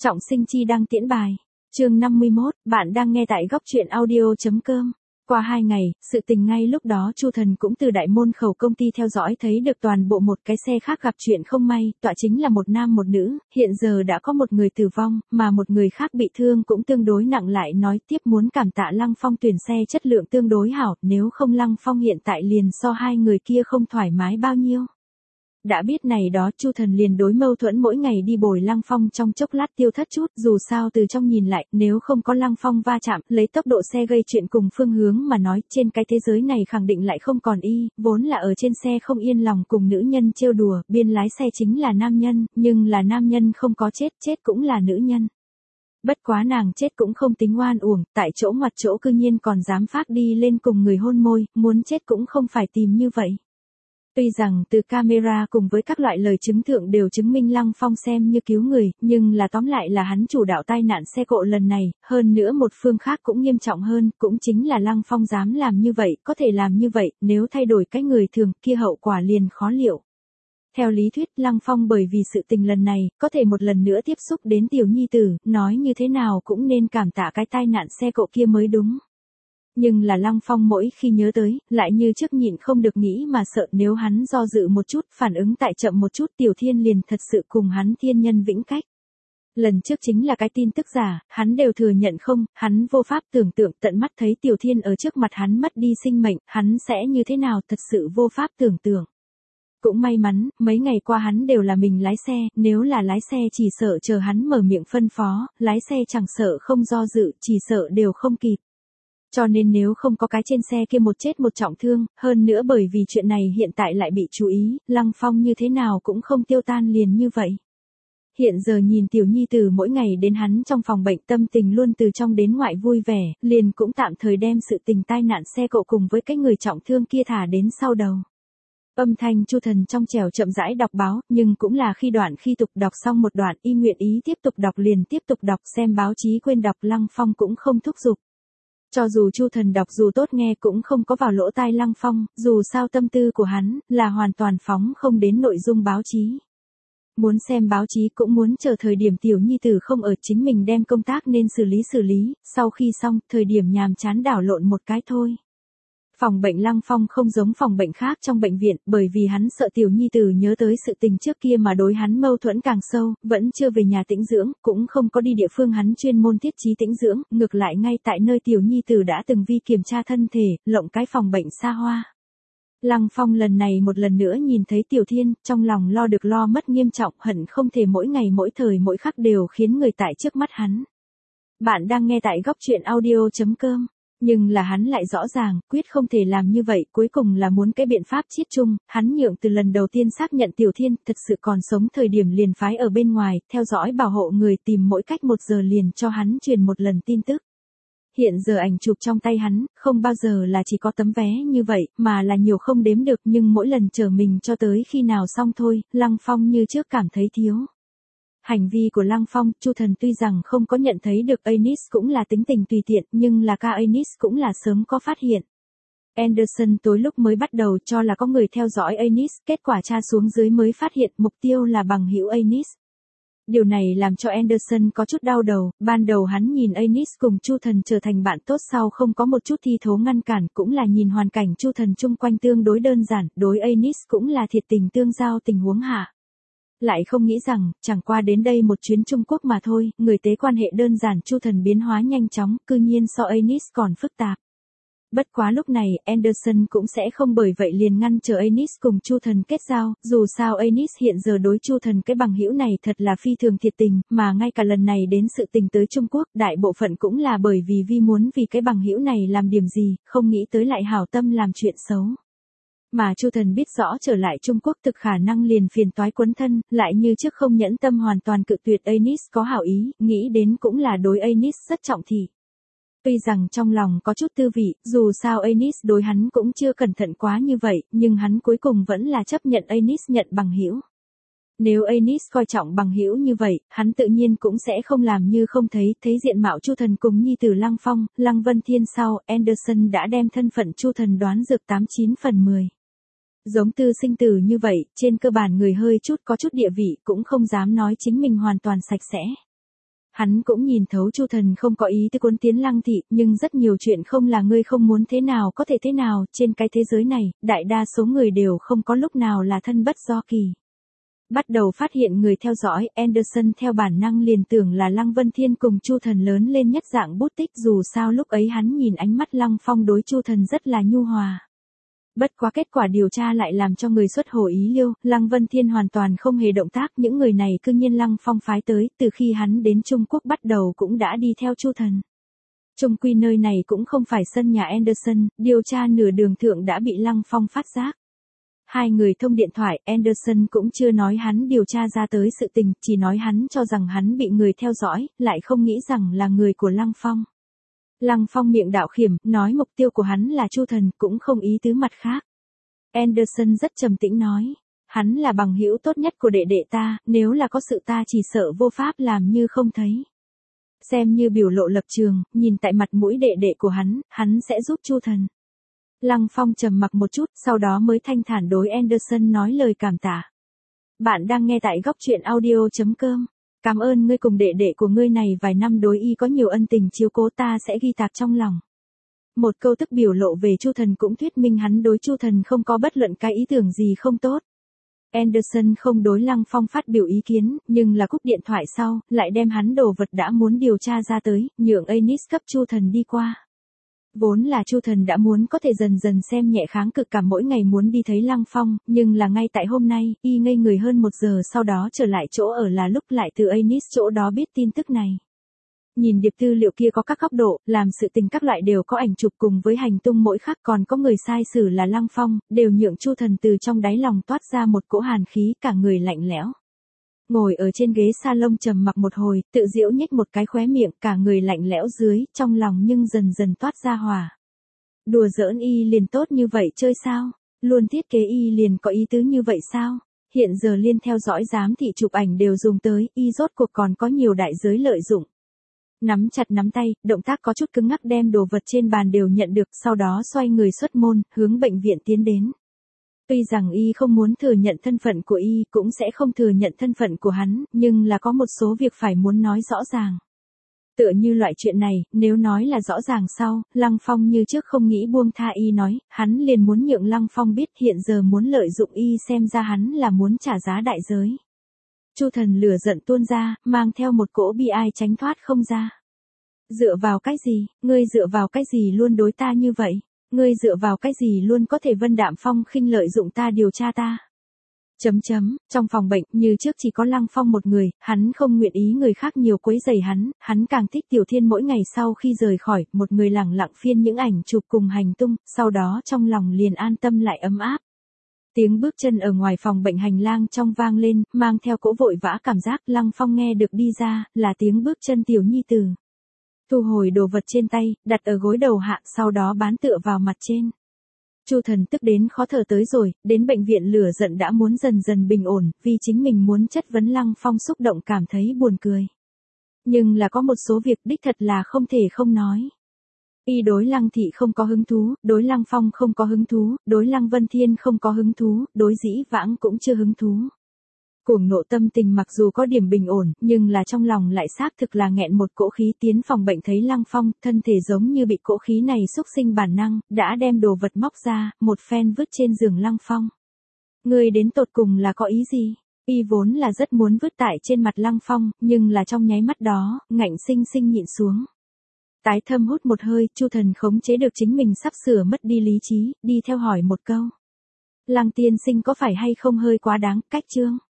Trọng Sinh chi đăng tiễn bài. Chương 51, bạn đang nghe tại góc truyện audio.com. Qua 2 ngày, sự tình ngay lúc đó Chu Thần cũng từ đại môn khẩu công ty theo dõi thấy được toàn bộ một cái xe khác gặp chuyện không may, tọa chính là một nam một nữ, hiện giờ đã có một người tử vong, mà một người khác bị thương cũng tương đối nặng, lại nói tiếp muốn cảm tạ Lăng Phong tuyển xe chất lượng tương đối hảo, nếu không Lăng Phong hiện tại liền so hai người kia không thoải mái bao nhiêu. Đã biết này đó Chu Thần liền đối mâu thuẫn mỗi ngày đi bồi Lăng Phong trong chốc lát tiêu thất chút, dù sao từ trong nhìn lại, nếu không có Lăng Phong va chạm, lấy tốc độ xe gây chuyện cùng phương hướng mà nói, trên cái thế giới này khẳng định lại không còn vốn là ở trên xe không yên lòng cùng nữ nhân trêu đùa, biên lái xe chính là nam nhân, nhưng là nam nhân không có chết, chết cũng là nữ nhân. Bất quá nàng chết cũng không tính oan uổng, tại chỗ ngoặt chỗ cư nhiên còn dám phác đi lên cùng người hôn môi, muốn chết cũng không phải tìm như vậy. Tuy rằng từ camera cùng với các loại lời chứng thượng đều chứng minh Lăng Phong xem như cứu người, nhưng là tóm lại là hắn chủ đạo tai nạn xe cộ lần này, hơn nữa một phương khác cũng nghiêm trọng hơn, cũng chính là Lăng Phong dám làm như vậy, có thể làm như vậy, nếu thay đổi cái người thường kia hậu quả liền khó liệu. Theo lý thuyết Lăng Phong bởi vì sự tình lần này, có thể một lần nữa tiếp xúc đến tiểu nhi tử, nói như thế nào cũng nên cảm tạ cái tai nạn xe cộ kia mới đúng. Nhưng là Lăng Phong mỗi khi nhớ tới, lại như trước nhịn không được nghĩ mà sợ nếu hắn do dự một chút, phản ứng tại chậm một chút Tiểu Thiên liền thật sự cùng hắn thiên nhân vĩnh cách. Lần trước chính là cái tin tức giả, hắn đều thừa nhận không, hắn vô pháp tưởng tượng tận mắt thấy Tiểu Thiên ở trước mặt hắn mất đi sinh mệnh, hắn sẽ như thế nào thật sự vô pháp tưởng tượng. Cũng may mắn, mấy ngày qua hắn đều là mình lái xe, nếu là lái xe chỉ sợ chờ hắn mở miệng phân phó, lái xe chẳng sợ không do dự, chỉ sợ đều không kịp. Cho nên nếu không có cái trên xe kia một chết một trọng thương, hơn nữa bởi vì chuyện này hiện tại lại bị chú ý, Lăng Phong như thế nào cũng không tiêu tan liền như vậy. Hiện giờ nhìn tiểu nhi tử mỗi ngày đến hắn trong phòng bệnh tâm tình luôn từ trong đến ngoại vui vẻ, liền cũng tạm thời đem sự tình tai nạn xe cộ cùng với cái người trọng thương kia thả đến sau đầu. Âm thanh Chu Thần trong trẻo chậm rãi đọc báo, nhưng cũng là khi tục đọc xong một đoạn y nguyện ý tiếp tục đọc liền tiếp tục đọc, xem báo chí quên đọc Lăng Phong cũng không thúc giục. Cho dù Chu Thần đọc dù tốt nghe cũng không có vào lỗ tai Lăng Phong, dù sao tâm tư của hắn là hoàn toàn phóng không đến nội dung báo chí. Muốn xem báo chí cũng muốn chờ thời điểm tiểu nhi tử không ở, chính mình đem công tác nên xử lý, sau khi xong, thời điểm nhàm chán đảo lộn một cái thôi. Phòng bệnh Lăng Phong không giống phòng bệnh khác trong bệnh viện, bởi vì hắn sợ tiểu nhi tử nhớ tới sự tình trước kia mà đối hắn mâu thuẫn càng sâu, vẫn chưa về nhà tĩnh dưỡng, cũng không có đi địa phương hắn chuyên môn thiết trí tĩnh dưỡng, ngược lại ngay tại nơi tiểu nhi tử đã từng vi kiểm tra thân thể, lộng cái phòng bệnh xa hoa. Lăng Phong lần này một lần nữa nhìn thấy Tiểu Thiên, trong lòng lo được lo mất nghiêm trọng, hận không thể mỗi ngày mỗi thời mỗi khắc đều khiến người tại trước mắt hắn. Bạn đang nghe tại góc truyện audio.com. Nhưng là hắn lại rõ ràng, quyết không thể làm như vậy, cuối cùng là muốn cái biện pháp chiết chung, hắn nhượng từ lần đầu tiên xác nhận Tiểu Thiên thật sự còn sống thời điểm liền phái ở bên ngoài, theo dõi bảo hộ người tìm mỗi cách 1 giờ liền cho hắn truyền một lần tin tức. Hiện giờ ảnh chụp trong tay hắn, không bao giờ là chỉ có tấm vé như vậy, mà là nhiều không đếm được, nhưng mỗi lần chờ mình cho tới khi nào xong thôi, Lăng Phong như trước cảm thấy thiếu. Hành vi của Lăng Phong, Chu Thần tuy rằng không có nhận thấy được Anis cũng là tính tình tùy tiện, nhưng là ca Anis cũng là sớm có phát hiện. Anderson tối lúc mới bắt đầu cho là có người theo dõi Anis, kết quả tra xuống dưới mới phát hiện mục tiêu là bằng hữu Anis. Điều này làm cho Anderson có chút đau đầu, ban đầu hắn nhìn Anis cùng Chu Thần trở thành bạn tốt sau không có một chút thi thố ngăn cản, cũng là nhìn hoàn cảnh Chu Thần chung quanh tương đối đơn giản, đối Anis cũng là thiệt tình tương giao tình huống hạ. Lại không nghĩ rằng, chẳng qua đến đây một chuyến Trung Quốc mà thôi, người tế quan hệ đơn giản Chu Thần biến hóa nhanh chóng, cư nhiên so Anis còn phức tạp. Bất quá lúc này, Anderson cũng sẽ không bởi vậy liền ngăn trở Anis cùng Chu Thần kết giao, dù sao Anis hiện giờ đối Chu Thần cái bằng hữu này thật là phi thường thiệt tình, mà ngay cả lần này đến sự tình tới Trung Quốc, đại bộ phận cũng là bởi vì muốn vì cái bằng hữu này làm điểm gì, không nghĩ tới lại hảo tâm làm chuyện xấu. Mà Chu Thần biết rõ trở lại Trung Quốc thực khả năng liền phiền toái quấn thân, lại như trước không nhẫn tâm hoàn toàn cự tuyệt Anis có hảo ý, nghĩ đến cũng là đối Anis rất trọng thị. Tuy rằng trong lòng có chút tư vị, dù sao Anis đối hắn cũng chưa cẩn thận quá như vậy, nhưng hắn cuối cùng vẫn là chấp nhận Anis nhận bằng hữu. Nếu Anis coi trọng bằng hữu như vậy, hắn tự nhiên cũng sẽ không làm như không thấy, thấy diện mạo Chu Thần cùng nhi tử Lăng Phong, Lăng Vân Thiên sau, Anderson đã đem thân phận Chu Thần đoán dược 89 phần 10. Giống tư sinh tử như vậy, trên cơ bản người hơi chút có chút địa vị cũng không dám nói chính mình hoàn toàn sạch sẽ. Hắn cũng nhìn thấu Chu Thần không có ý tư cuốn tiến Lăng thị, nhưng rất nhiều chuyện không là ngươi không muốn thế nào có thể thế nào, trên cái thế giới này, đại đa số người đều không có lúc nào là thân bất do kỳ. Bắt đầu phát hiện người theo dõi, Anderson theo bản năng liền tưởng là Lăng Vân Thiên cùng Chu Thần lớn lên nhất dạng bút tích, dù sao lúc ấy hắn nhìn ánh mắt Lăng Phong đối Chu Thần rất là nhu hòa. Bất quá kết quả điều tra lại làm cho người xuất hồ ý liêu, Lăng Vân Thiên hoàn toàn không hề động tác, những người này cư nhiên Lăng Phong phái tới, từ khi hắn đến Trung Quốc bắt đầu cũng đã đi theo Chu Thần. Trung quy nơi này cũng không phải sân nhà Anderson, điều tra nửa đường thượng đã bị Lăng Phong phát giác. Hai người thông điện thoại, Anderson cũng chưa nói hắn điều tra ra tới sự tình, chỉ nói hắn cho rằng hắn bị người theo dõi, lại không nghĩ rằng là người của Lăng Phong. Lăng Phong miệng đạo khiểm, nói mục tiêu của hắn là Chu Thần, cũng không ý tứ mặt khác. Anderson rất trầm tĩnh nói, hắn là bằng hữu tốt nhất của đệ đệ ta, nếu là có sự ta chỉ sợ vô pháp làm như không thấy. Xem như biểu lộ lập trường, nhìn tại mặt mũi đệ đệ của hắn sẽ giúp Chu Thần. Lăng Phong trầm mặc một chút, sau đó mới thanh thản đối Anderson nói lời cảm tạ. Bạn đang nghe tại góc truyện audio.com. Cảm ơn ngươi cùng đệ đệ của ngươi này vài năm đối y có nhiều ân tình chiếu cố, ta sẽ ghi tạc trong lòng. Một câu tức biểu lộ về Chu Thần cũng thuyết minh hắn đối Chu Thần không có bất luận cái ý tưởng gì không tốt. Anderson không đối Lăng Phong phát biểu ý kiến, nhưng là cúp điện thoại sau, lại đem hắn đồ vật đã muốn điều tra ra tới, nhượng Anis cấp Chu Thần đi qua. Vốn là Chu Thần đã muốn có thể dần dần xem nhẹ kháng cực cảm mỗi ngày muốn đi thấy Lăng Phong, nhưng là ngay tại hôm nay, y ngây người hơn 1 giờ sau đó trở lại chỗ ở là lúc lại từ Anis chỗ đó biết tin tức này. Nhìn điệp tư liệu kia có các góc độ, làm sự tình các loại đều có ảnh chụp cùng với hành tung mỗi khắc, còn có người sai xử là Lăng Phong, đều nhượng Chu Thần từ trong đáy lòng toát ra một cỗ hàn khí, cả người lạnh lẽo. Ngồi ở trên ghế salon trầm mặc một hồi, tự giễu nhếch một cái khóe miệng, cả người lạnh lẽo dưới, trong lòng nhưng dần dần toát ra hỏa. Đùa giỡn y liền tốt như vậy chơi sao? Luôn thiết kế y liền có ý tứ như vậy sao? Hiện giờ liên theo dõi giám thị chụp ảnh đều dùng tới, y rốt cuộc còn có nhiều đại giới lợi dụng. Nắm chặt nắm tay, động tác có chút cứng ngắc đem đồ vật trên bàn đều nhận được, sau đó xoay người xuất môn, hướng bệnh viện tiến đến. Tuy rằng y không muốn thừa nhận thân phận của y, cũng sẽ không thừa nhận thân phận của hắn, nhưng là có một số việc phải muốn nói rõ ràng. Tựa như loại chuyện này, nếu nói là rõ ràng sau, Lăng Phong như trước không nghĩ buông tha y nói, hắn liền muốn nhượng Lăng Phong biết hiện giờ muốn lợi dụng y xem ra hắn là muốn trả giá đại giới. Chu Thần lửa giận tuôn ra, mang theo một cỗ bi ai tránh thoát không ra. Dựa vào cái gì, ngươi dựa vào cái gì luôn đối ta như vậy? Ngươi dựa vào cái gì luôn có thể Vân Đạm Phong khinh lợi dụng ta điều tra ta? Trong phòng bệnh, như trước chỉ có Lăng Phong một người, hắn không nguyện ý người khác nhiều quấy rầy hắn càng thích Tiểu Thiên mỗi ngày sau khi rời khỏi, một người lẳng lặng phiên những ảnh chụp cùng hành tung, sau đó trong lòng liền an tâm lại ấm áp. Tiếng bước chân ở ngoài phòng bệnh hành lang trong vang lên, mang theo cỗ vội vã cảm giác, Lăng Phong nghe được đi ra, là tiếng bước chân Tiểu Nhi Tử. Thu hồi đồ vật trên tay, đặt ở gối đầu hạ, sau đó bán tựa vào mặt trên. Chu Thần tức đến khó thở tới rồi, đến bệnh viện lửa giận đã muốn dần dần bình ổn, vì chính mình muốn chất vấn Lăng Phong xúc động cảm thấy buồn cười. Nhưng là có một số việc đích thật là không thể không nói. Y đối Lăng Thị không có hứng thú, đối Lăng Phong không có hứng thú, đối Lăng Vân Thiên không có hứng thú, đối Dĩ Vãng cũng chưa hứng thú. Cuồng nộ tâm tình mặc dù có điểm bình ổn, nhưng là trong lòng lại xác thực là nghẹn một cỗ khí. Tiến phòng bệnh thấy Lăng Phong, thân thể giống như bị cỗ khí này xúc sinh bản năng, đã đem đồ vật móc ra, một phen vứt trên giường Lăng Phong. Ngươi đến tột cùng là có ý gì? Y vốn là rất muốn vứt tại trên mặt Lăng Phong, nhưng là trong nháy mắt đó, ngạnh sinh sinh nhịn xuống. Tái thâm hút một hơi, Chu Thần khống chế được chính mình sắp sửa mất đi lý trí, đi theo hỏi một câu. Lăng tiên sinh có phải hay không hơi quá đáng, cách chương?